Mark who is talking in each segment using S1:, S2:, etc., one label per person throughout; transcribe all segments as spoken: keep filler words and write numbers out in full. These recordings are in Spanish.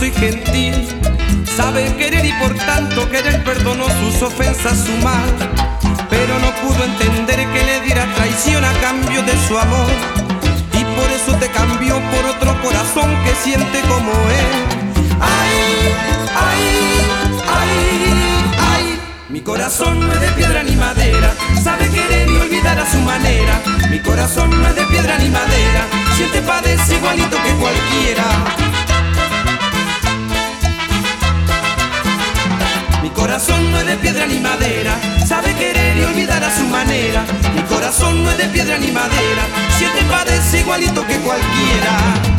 S1: y gentil. Sabe querer y por tanto querer perdonó sus ofensas, su mal. Pero no pudo entender que le diera traición a cambio de su amor. Y por eso te cambió por otro corazón que siente como él. Ay, ay, ay, ay. Mi corazón no es de piedra ni madera, sabe querer y olvidar a su manera. Mi corazón no es de piedra ni madera, siente, padece igualito que cualquiera. Mi corazón no es de piedra ni madera, sabe querer y olvidar a su manera. Mi corazón no es de piedra ni madera, siente, padece igualito que cualquiera.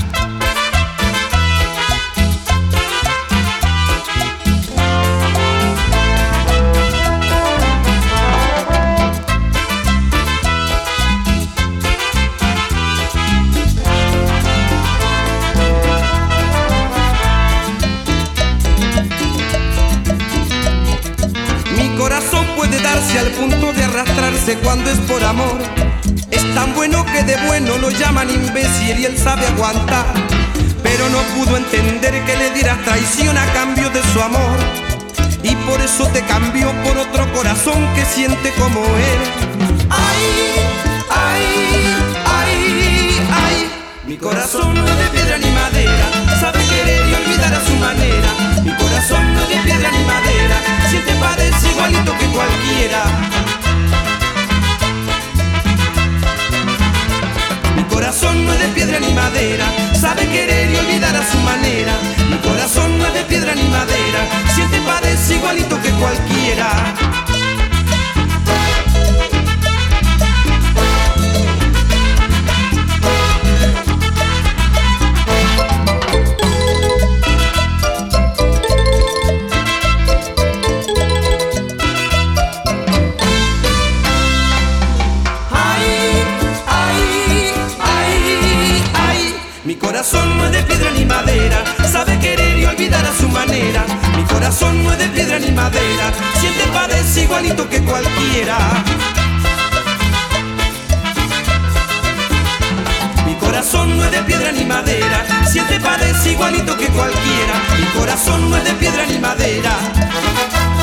S1: Al punto de arrastrarse cuando es por amor. Es tan bueno que de bueno lo llaman imbécil y él sabe aguantar. Pero no pudo entender que le dieras traición a cambio de su amor. Y por eso te cambió por otro corazón que siente como él. Ay, ay, ay, ay. Mi corazón no es de piedra ni madera, sabe querer y olvidar a su manera. Mi corazón no es de piedra ni madera, siente, padece igualito que cualquiera. Mi corazón no es de piedra ni madera, sabe querer y olvidar a su manera. Mi corazón no es de piedra ni madera, siente, padece igualito que cualquiera. Mi corazón no es de piedra ni madera, sabe querer y olvidar a su manera. Mi corazón no es de piedra ni madera, siente, padece igualito que cualquiera. Mi corazón no es de piedra ni madera, siente, padece igualito que cualquiera. Mi corazón no es de piedra ni madera.